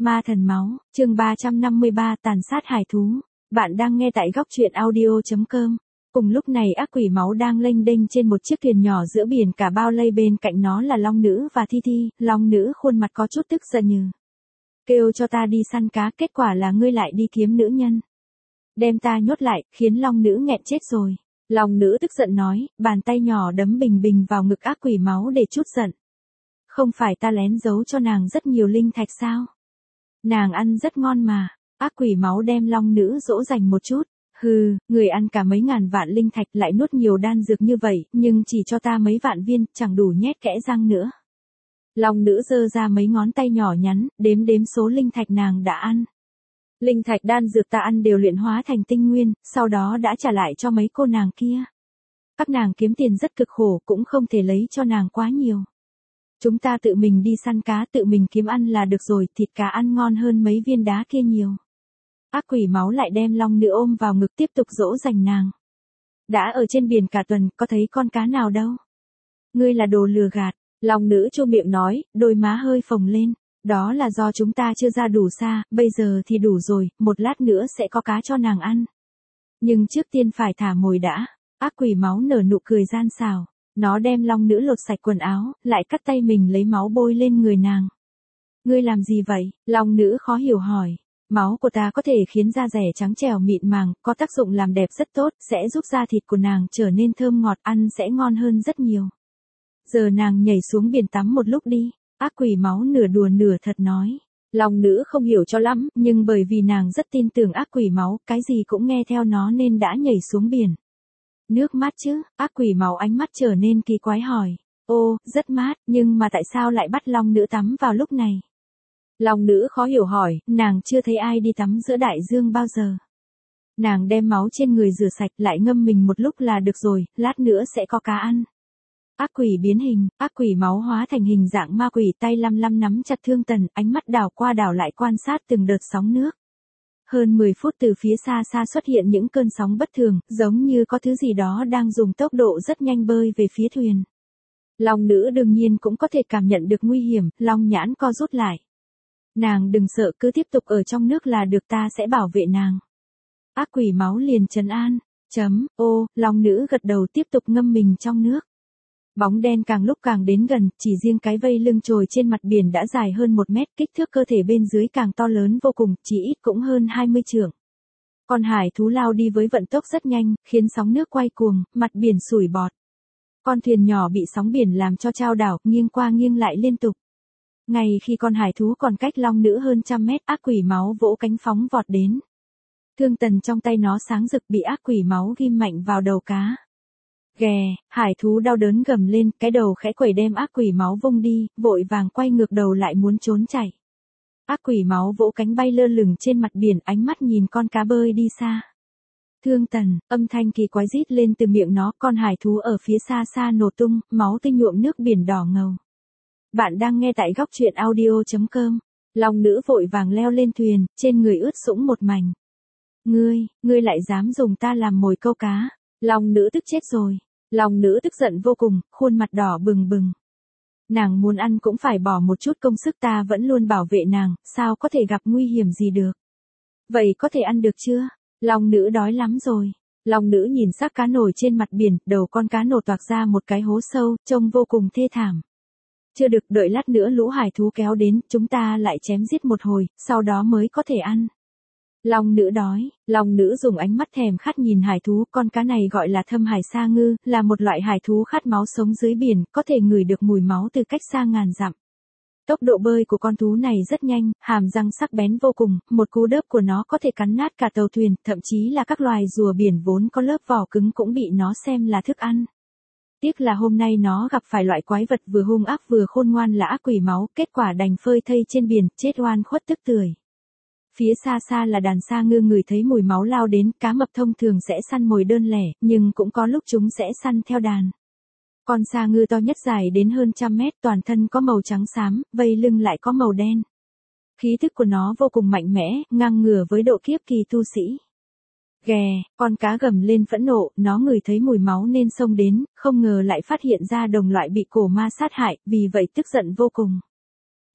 Ma thần máu, chương 353 tàn sát hải thú. Bạn đang nghe tại góc truyện audio.com. Cùng lúc này ác quỷ máu đang lênh đênh trên một chiếc thuyền nhỏ giữa biển cả bao lây bên cạnh nó là long nữ và Thi Thi. Long nữ khuôn mặt có chút tức giận như kêu cho ta đi săn cá, kết quả là ngươi lại đi kiếm nữ nhân. Đem ta nhốt lại, khiến long nữ nghẹn chết rồi. Long nữ tức giận nói, bàn tay nhỏ đấm bình bình vào ngực ác quỷ máu để trút giận. Không phải ta lén giấu cho nàng rất nhiều linh thạch sao? Nàng ăn rất ngon mà. Ác quỷ máu đem long nữ dỗ dành một chút. Hừ, người ăn cả mấy ngàn vạn linh thạch lại nuốt nhiều đan dược như vậy, nhưng chỉ cho ta mấy vạn viên, chẳng đủ nhét kẽ răng nữa. Long nữ giơ ra mấy ngón tay nhỏ nhắn, đếm số linh thạch nàng đã ăn. Linh thạch đan dược ta ăn đều luyện hóa thành tinh nguyên, sau đó đã trả lại cho mấy cô nàng kia. Các nàng kiếm tiền rất cực khổ, cũng không thể lấy cho nàng quá nhiều. Chúng ta tự mình đi săn cá, tự mình kiếm ăn là được rồi, thịt cá ăn ngon hơn mấy viên đá kia nhiều. Ác quỷ máu lại đem long nữ ôm vào ngực tiếp tục dỗ dành nàng. Đã ở trên biển cả tuần, có thấy con cá nào đâu. Ngươi là đồ lừa gạt, long nữ chu miệng nói, đôi má hơi phồng lên. Đó là do chúng ta chưa ra đủ xa, bây giờ thì đủ rồi, một lát nữa sẽ có cá cho nàng ăn. Nhưng trước tiên phải thả mồi đã. Ác quỷ máu nở nụ cười gian xảo. Nó đem long nữ lột sạch quần áo, lại cắt tay mình lấy máu bôi lên người nàng. Ngươi làm gì vậy? Long nữ khó hiểu hỏi. Máu của ta có thể khiến da rẻ trắng trẻo mịn màng, có tác dụng làm đẹp rất tốt, sẽ giúp da thịt của nàng trở nên thơm ngọt, ăn sẽ ngon hơn rất nhiều. Giờ nàng nhảy xuống biển tắm một lúc đi. Ác quỷ máu nửa đùa nửa thật nói. Long nữ không hiểu cho lắm, nhưng bởi vì nàng rất tin tưởng ác quỷ máu, cái gì cũng nghe theo nó nên đã nhảy xuống biển. Nước mát chứ? Ác quỷ máu ánh mắt trở nên kỳ quái hỏi. Ô, rất mát, nhưng mà tại sao lại bắt long nữ tắm vào lúc này? Long nữ khó hiểu hỏi, nàng chưa thấy ai đi tắm giữa đại dương bao giờ. Nàng đem máu trên người rửa sạch lại ngâm mình một lúc là được rồi, lát nữa sẽ có cá ăn. Ác quỷ biến hình, ác quỷ máu hóa thành hình dạng ma quỷ, tay lăm lăm nắm chặt Thương Tần, ánh mắt đảo qua đảo lại quan sát từng đợt sóng nước. Hơn 10 phút từ phía xa xa xuất hiện những cơn sóng bất thường, giống như có thứ gì đó đang dùng tốc độ rất nhanh bơi về phía thuyền. Long nữ đương nhiên cũng có thể cảm nhận được nguy hiểm, long nhãn co rút lại. Nàng đừng sợ, cứ tiếp tục ở trong nước là được, ta sẽ bảo vệ nàng. Ác quỷ máu liền trấn an. Long nữ gật đầu tiếp tục ngâm mình trong nước. Bóng đen càng lúc càng đến gần, chỉ riêng cái vây lưng trồi trên mặt biển đã dài hơn 1 mét, kích thước cơ thể bên dưới càng to lớn vô cùng, chỉ ít cũng hơn 20 trượng. Con hải thú lao đi với vận tốc rất nhanh, khiến sóng nước quay cuồng, mặt biển sủi bọt. Con thuyền nhỏ bị sóng biển làm cho chao đảo, nghiêng qua nghiêng lại liên tục. Ngay khi con hải thú còn cách long nữ hơn 100 mét, ác quỷ máu vỗ cánh phóng vọt đến. Thương Tần trong tay nó sáng rực bị ác quỷ máu ghim mạnh vào đầu cá. Ghè, hải thú đau đớn gầm lên, cái đầu khẽ quẩy đem ác quỷ máu vung đi, vội vàng quay ngược đầu lại muốn trốn chạy. Ác quỷ máu vỗ cánh bay lơ lửng trên mặt biển, ánh mắt nhìn con cá bơi đi xa. Thương Tần, âm thanh kỳ quái rít lên từ miệng nó, con hải thú ở phía xa xa nổ tung, máu tươi nhuộm nước biển đỏ ngầu. Bạn đang nghe tại góc truyện audio.com. Long nữ vội vàng leo lên thuyền, trên người ướt sũng một mảnh. Ngươi lại dám dùng ta làm mồi câu cá. Long nữ tức chết rồi. Long nữ tức giận vô cùng, khuôn mặt đỏ bừng bừng. Nàng muốn ăn cũng phải bỏ một chút công sức, ta vẫn luôn bảo vệ nàng, sao có thể gặp nguy hiểm gì được. Vậy có thể ăn được chưa? Long nữ đói lắm rồi. Long nữ nhìn xác cá nổi trên mặt biển, đầu con cá nổ toạc ra một cái hố sâu, trông vô cùng thê thảm. Chưa được, đợi lát nữa lũ hải thú kéo đến, chúng ta lại chém giết một hồi, sau đó mới có thể ăn. Long nữ đói, long nữ dùng ánh mắt thèm khát nhìn hải thú, con cá này gọi là thâm hải sa ngư, là một loại hải thú khát máu sống dưới biển, có thể ngửi được mùi máu từ cách xa ngàn dặm. Tốc độ bơi của con thú này rất nhanh, hàm răng sắc bén vô cùng, một cú đớp của nó có thể cắn nát cả tàu thuyền, thậm chí là các loài rùa biển vốn có lớp vỏ cứng cũng bị nó xem là thức ăn. Tiếc là hôm nay nó gặp phải loại quái vật vừa hung ác vừa khôn ngoan là ác quỷ máu, kết quả đành phơi thây trên biển, chết oan khuất tức tưởi. Phía xa xa là đàn sa ngư ngửi thấy mùi máu lao đến, cá mập thông thường sẽ săn mồi đơn lẻ, nhưng cũng có lúc chúng sẽ săn theo đàn. Con sa ngư to nhất dài đến hơn 100 mét, toàn thân có màu trắng xám, vây lưng lại có màu đen. Khí thức của nó vô cùng mạnh mẽ, ngang ngửa với độ kiếp kỳ tu sĩ. Ghè, con cá gầm lên phẫn nộ, nó ngửi thấy mùi máu nên xông đến, không ngờ lại phát hiện ra đồng loại bị cổ ma sát hại, vì vậy tức giận vô cùng.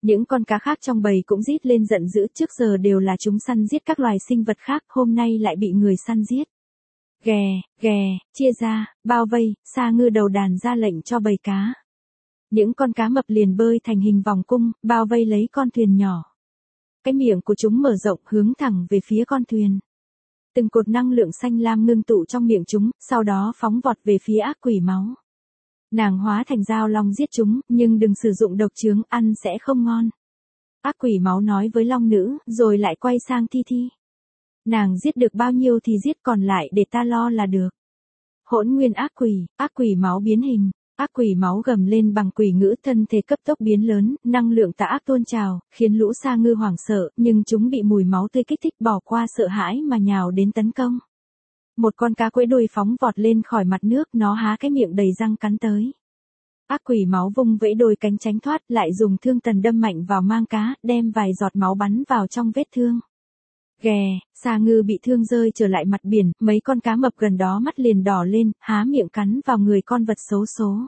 Những con cá khác trong bầy cũng rít lên giận dữ, trước giờ đều là chúng săn giết các loài sinh vật khác, hôm nay lại bị người săn giết. Ghè, ghè, chia ra, bao vây, Sa Ngư đầu đàn ra lệnh cho bầy cá. Những con cá mập liền bơi thành hình vòng cung, bao vây lấy con thuyền nhỏ. Cái miệng của chúng mở rộng hướng thẳng về phía con thuyền. Từng cột năng lượng xanh lam ngưng tụ trong miệng chúng, sau đó phóng vọt về phía ác quỷ máu. Nàng hóa thành dao long giết chúng, nhưng đừng sử dụng độc chướng, ăn sẽ không ngon. Ác quỷ máu nói với long nữ, rồi lại quay sang Thi Thi. Nàng giết được bao nhiêu thì giết, còn lại để ta lo là được. Hỗn nguyên ác quỷ máu biến hình. Ác quỷ máu gầm lên bằng quỷ ngữ, thân thể cấp tốc biến lớn, năng lượng tà ác tuôn trào, khiến lũ Sa Ngư hoảng sợ, nhưng chúng bị mùi máu tươi kích thích bỏ qua sợ hãi mà nhào đến tấn công. Một con cá quẫy đuôi phóng vọt lên khỏi mặt nước, nó há cái miệng đầy răng cắn tới. Ác quỷ máu vung vẫy đôi cánh tránh thoát, lại dùng thương tần đâm mạnh vào mang cá, đem vài giọt máu bắn vào trong vết thương. Ghè, Sa Ngư bị thương rơi trở lại mặt biển, mấy con cá mập gần đó mắt liền đỏ lên, há miệng cắn vào người con vật xấu số.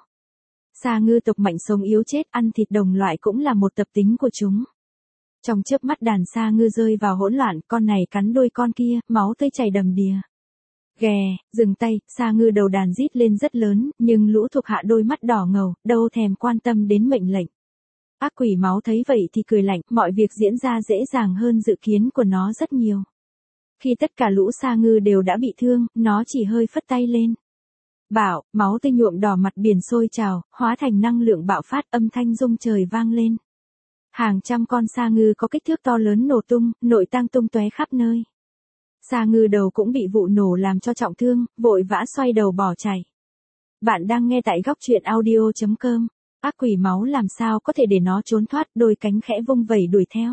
Sa Ngư tộc mạnh sống yếu chết, ăn thịt đồng loại cũng là một tập tính của chúng. Trong chớp mắt đàn Sa Ngư rơi vào hỗn loạn, con này cắn đôi con kia, máu tươi chảy đầm đìa. Ghè, dừng tay, Sa Ngư đầu đàn rít lên rất lớn, nhưng lũ thuộc hạ đôi mắt đỏ ngầu, đâu thèm quan tâm đến mệnh lệnh. Ác quỷ máu thấy vậy thì cười lạnh, mọi việc diễn ra dễ dàng hơn dự kiến của nó rất nhiều. Khi tất cả lũ Sa Ngư đều đã bị thương, nó chỉ hơi phất tay lên. Bảo, máu tươi nhuộm đỏ mặt biển sôi trào, hóa thành năng lượng bạo phát, âm thanh rung trời vang lên. Hàng trăm con Sa Ngư có kích thước to lớn nổ tung, nội tang tung tóe khắp nơi. Sa Ngư đầu cũng bị vụ nổ làm cho trọng thương, vội vã xoay đầu bỏ chạy. Bạn đang nghe tại góc truyện audio.com. Ác quỷ máu làm sao có thể để nó trốn thoát, đôi cánh khẽ vung vẩy đuổi theo.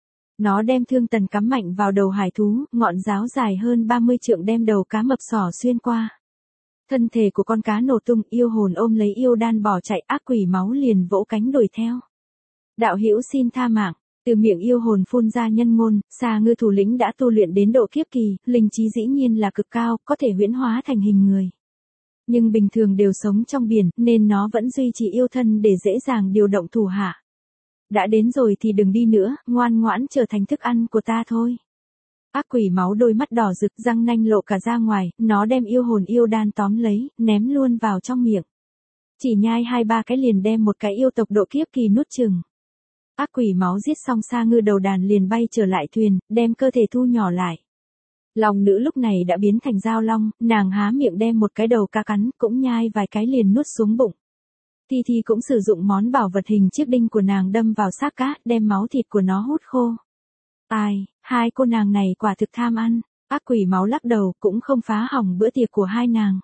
Nó đem thương tần cắm mạnh vào đầu hải thú, ngọn giáo dài hơn 30 trượng đem đầu cá mập xỏ xuyên qua. Thân thể của con cá nổ tung, yêu hồn ôm lấy yêu đan bỏ chạy, ác quỷ máu liền vỗ cánh đuổi theo. Đạo hữu xin tha mạng. Từ miệng yêu hồn phun ra nhân ngôn, Sa Ngư thủ lĩnh đã tu luyện đến độ kiếp kỳ, linh trí dĩ nhiên là cực cao, có thể huyễn hóa thành hình người. Nhưng bình thường đều sống trong biển, nên nó vẫn duy trì yêu thân để dễ dàng điều động thủ hạ. Đã đến rồi thì đừng đi nữa, ngoan ngoãn trở thành thức ăn của ta thôi. Ác quỷ máu đôi mắt đỏ rực, răng nanh lộ cả ra ngoài, nó đem yêu hồn yêu đan tóm lấy, ném luôn vào trong miệng. Chỉ nhai 2-3 cái liền đem một cái yêu tộc độ kiếp kỳ nuốt chừng. Ác quỷ máu giết xong Sa Ngư đầu đàn liền bay trở lại thuyền, đem cơ thể thu nhỏ lại. Long nữ lúc này đã biến thành dao long, nàng há miệng đem một cái đầu cá cắn, cũng nhai vài cái liền nuốt xuống bụng. Thi Thi cũng sử dụng món bảo vật hình chiếc đinh của nàng đâm vào xác cá, đem máu thịt của nó hút khô. Ai, hai cô nàng này quả thực tham ăn. Ác quỷ máu lắc đầu, cũng không phá hỏng bữa tiệc của hai nàng.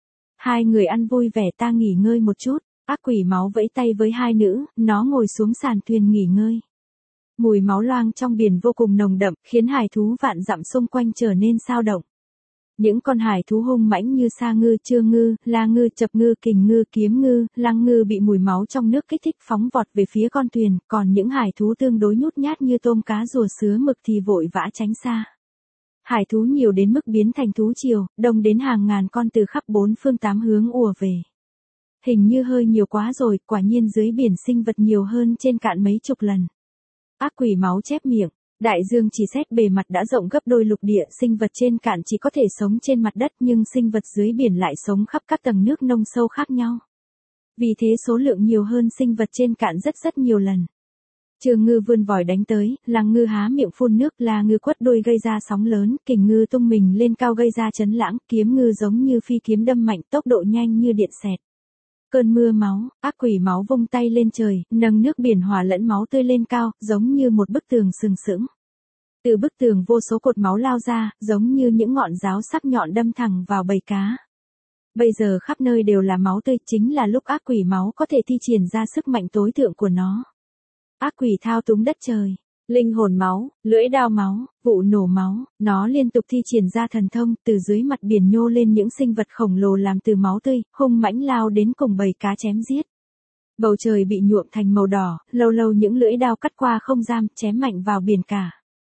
Hai người ăn vui vẻ, ta nghỉ ngơi một chút. Ác quỷ máu vẫy tay với hai nữ, nó ngồi xuống sàn thuyền nghỉ ngơi. Mùi máu loang trong biển vô cùng nồng đậm, khiến hải thú vạn dặm xung quanh trở nên sao động. Những con hải thú hung mãnh như Sa Ngư, Trương Ngư, La Ngư, Chập Ngư, Kình Ngư, Kiếm Ngư, Lăng Ngư bị mùi máu trong nước kích thích phóng vọt về phía con thuyền, còn những hải thú tương đối nhút nhát như tôm cá rùa sứa mực thì vội vã tránh xa. Hải thú nhiều đến mức biến thành thú triều, đông đến hàng ngàn con từ khắp bốn phương tám hướng ùa về. Hình như hơi nhiều quá rồi, quả nhiên dưới biển sinh vật nhiều hơn trên cạn mấy chục lần. Ác quỷ máu chép miệng, đại dương chỉ xét bề mặt đã rộng gấp đôi lục địa, sinh vật trên cạn chỉ có thể sống trên mặt đất nhưng sinh vật dưới biển lại sống khắp các tầng nước nông sâu khác nhau. Vì thế số lượng nhiều hơn sinh vật trên cạn rất nhiều lần. Trương Ngư vươn vòi đánh tới, Lăng Ngư há miệng phun nước, La Ngư quất đuôi gây ra sóng lớn, Kình Ngư tung mình lên cao gây ra chấn lãng, Kiếm Ngư giống như phi kiếm đâm mạnh, tốc độ nhanh như điện xẹt. Cơn mưa máu, ác quỷ máu vung tay lên trời, nâng nước biển hòa lẫn máu tươi lên cao, giống như một bức tường sừng sững. Từ bức tường vô số cột máu lao ra, giống như những ngọn giáo sắc nhọn đâm thẳng vào bầy cá. Bây giờ khắp nơi đều là máu tươi, chính là lúc ác quỷ máu có thể thi triển ra sức mạnh tối thượng của nó. Ác quỷ thao túng đất trời, linh hồn máu, lưỡi đao máu, vụ nổ máu, nó liên tục thi triển ra thần thông, từ dưới mặt biển nhô lên những sinh vật khổng lồ làm từ máu tươi, hung mãnh lao đến cùng bầy cá chém giết. Bầu trời bị nhuộm thành màu đỏ, lâu lâu những lưỡi đao cắt qua không gian, chém mạnh vào biển cả.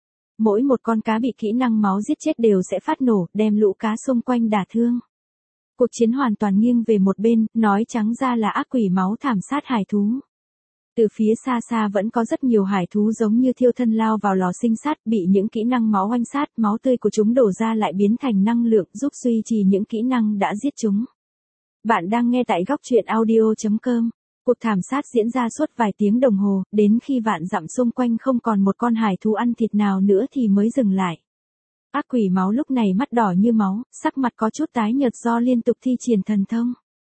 Mỗi một con cá bị kỹ năng máu giết chết đều sẽ phát nổ, đem lũ cá xung quanh đả thương. Cuộc chiến hoàn toàn nghiêng về một bên, nói trắng ra là ác quỷ máu thảm sát hải thú. Từ phía xa xa vẫn có rất nhiều hải thú giống như thiêu thân lao vào lò sinh sát, bị những kỹ năng máu oanh sát, máu tươi của chúng đổ ra lại biến thành năng lượng giúp duy trì những kỹ năng đã giết chúng. Bạn đang nghe tại góc truyện audio.com. Cuộc thảm sát diễn ra suốt vài tiếng đồng hồ, đến khi vạn dặm xung quanh không còn một con hải thú ăn thịt nào nữa thì mới dừng lại. Ác quỷ máu lúc này mắt đỏ như máu, sắc mặt có chút tái nhợt do liên tục thi triển thần thông.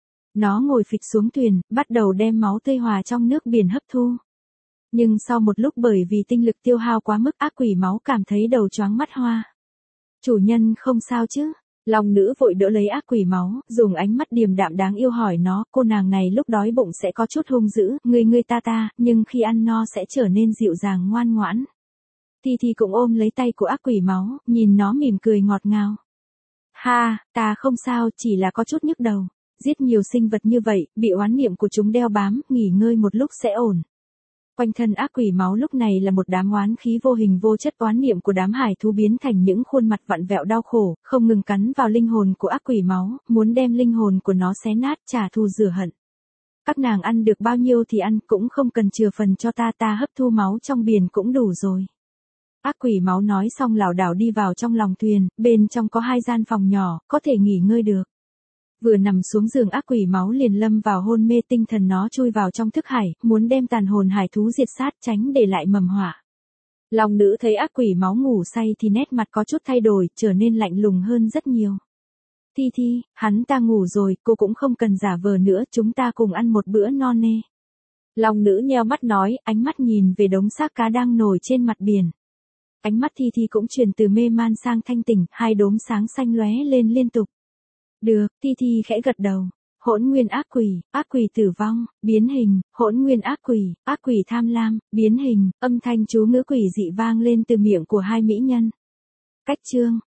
Nó ngồi phịch xuống thuyền, bắt đầu đem máu tươi hòa trong nước biển hấp thu. Nhưng sau một lúc bởi vì tinh lực tiêu hao quá mức, ác quỷ máu cảm thấy đầu choáng mắt hoa. Chủ nhân không sao chứ? Long nữ vội đỡ lấy ác quỷ máu, dùng ánh mắt điềm đạm đáng yêu hỏi nó, cô nàng này lúc đói bụng sẽ có chút hung dữ, ngươi ta, nhưng khi ăn no sẽ trở nên dịu dàng ngoan ngoãn. Thi cũng ôm lấy tay của ác quỷ máu, nhìn nó mỉm cười ngọt ngào. Ha, ta không sao, chỉ là có chút nhức đầu. Giết nhiều sinh vật như vậy, bị oán niệm của chúng đeo bám, nghỉ ngơi một lúc sẽ ổn. Quanh thân ác quỷ máu lúc này là một đám oán khí vô hình vô chất, oán niệm của đám hải thú biến thành những khuôn mặt vặn vẹo đau khổ, không ngừng cắn vào linh hồn của ác quỷ máu, muốn đem linh hồn của nó xé nát, trả thù rửa hận. Các nàng ăn được bao nhiêu thì ăn, cũng không cần chừa phần cho ta hấp thu máu trong biển cũng đủ rồi. Ác quỷ máu nói xong lảo đảo đi vào trong lòng thuyền, bên trong có 2 gian phòng nhỏ, có thể nghỉ ngơi được. Vừa nằm xuống giường ác quỷ máu liền lâm vào hôn mê, tinh thần nó chui vào trong thức hải, muốn đem tàn hồn hải thú diệt sát, tránh để lại mầm họa. Long nữ thấy ác quỷ máu ngủ say thì nét mặt có chút thay đổi, trở nên lạnh lùng hơn rất nhiều. Thi, hắn ta ngủ rồi, cô cũng không cần giả vờ nữa, chúng ta cùng ăn một bữa no nê. Long nữ nheo mắt nói, ánh mắt nhìn về đống xác cá đang nổi trên mặt biển. Ánh mắt Thi cũng chuyển từ mê man sang thanh tỉnh, 2 đốm sáng xanh lóe lên liên tục. Được, Thi khẽ gật đầu. Hỗn nguyên ác quỷ tử vong, biến hình, hỗn nguyên ác quỷ tham lam, biến hình, âm thanh chú ngữ quỷ dị vang lên từ miệng của 2 mỹ nhân. Cách chương